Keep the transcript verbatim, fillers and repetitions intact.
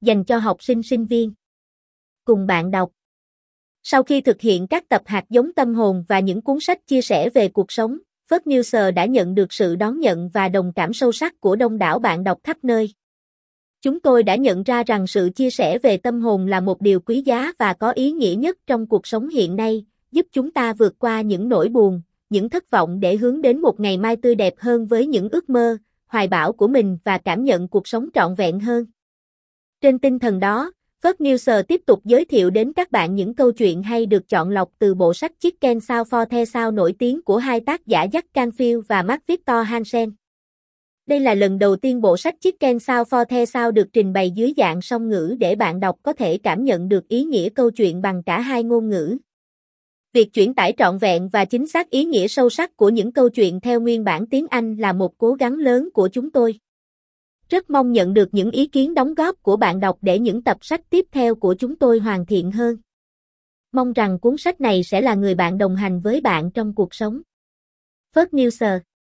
dành cho học sinh sinh viên. Cùng bạn đọc. Sau khi thực hiện các tập hạt giống tâm hồn và những cuốn sách chia sẻ về cuộc sống, Phớt Newser đã nhận được sự đón nhận và đồng cảm sâu sắc của đông đảo bạn đọc khắp nơi. Chúng tôi đã nhận ra rằng sự chia sẻ về tâm hồn là một điều quý giá và có ý nghĩa nhất trong cuộc sống hiện nay, giúp chúng ta vượt qua những nỗi buồn, những thất vọng để hướng đến một ngày mai tươi đẹp hơn với những ước mơ, hoài bão của mình và cảm nhận cuộc sống trọn vẹn hơn. Trên tinh thần đó, Phớt Newser tiếp tục giới thiệu đến các bạn những câu chuyện hay được chọn lọc từ bộ sách Chicken Soup for the Soul nổi tiếng của hai tác giả Jack Canfield và Mark Victor Hansen. Đây là lần đầu tiên bộ sách Chicken Soup for the Soul được trình bày dưới dạng song ngữ để bạn đọc có thể cảm nhận được ý nghĩa câu chuyện bằng cả hai ngôn ngữ. Việc chuyển tải trọn vẹn và chính xác ý nghĩa sâu sắc của những câu chuyện theo nguyên bản tiếng Anh là một cố gắng lớn của chúng tôi. Rất mong nhận được những ý kiến đóng góp của bạn đọc để những tập sách tiếp theo của chúng tôi hoàn thiện hơn. Mong rằng cuốn sách này sẽ là người bạn đồng hành với bạn trong cuộc sống. Phớt Newser.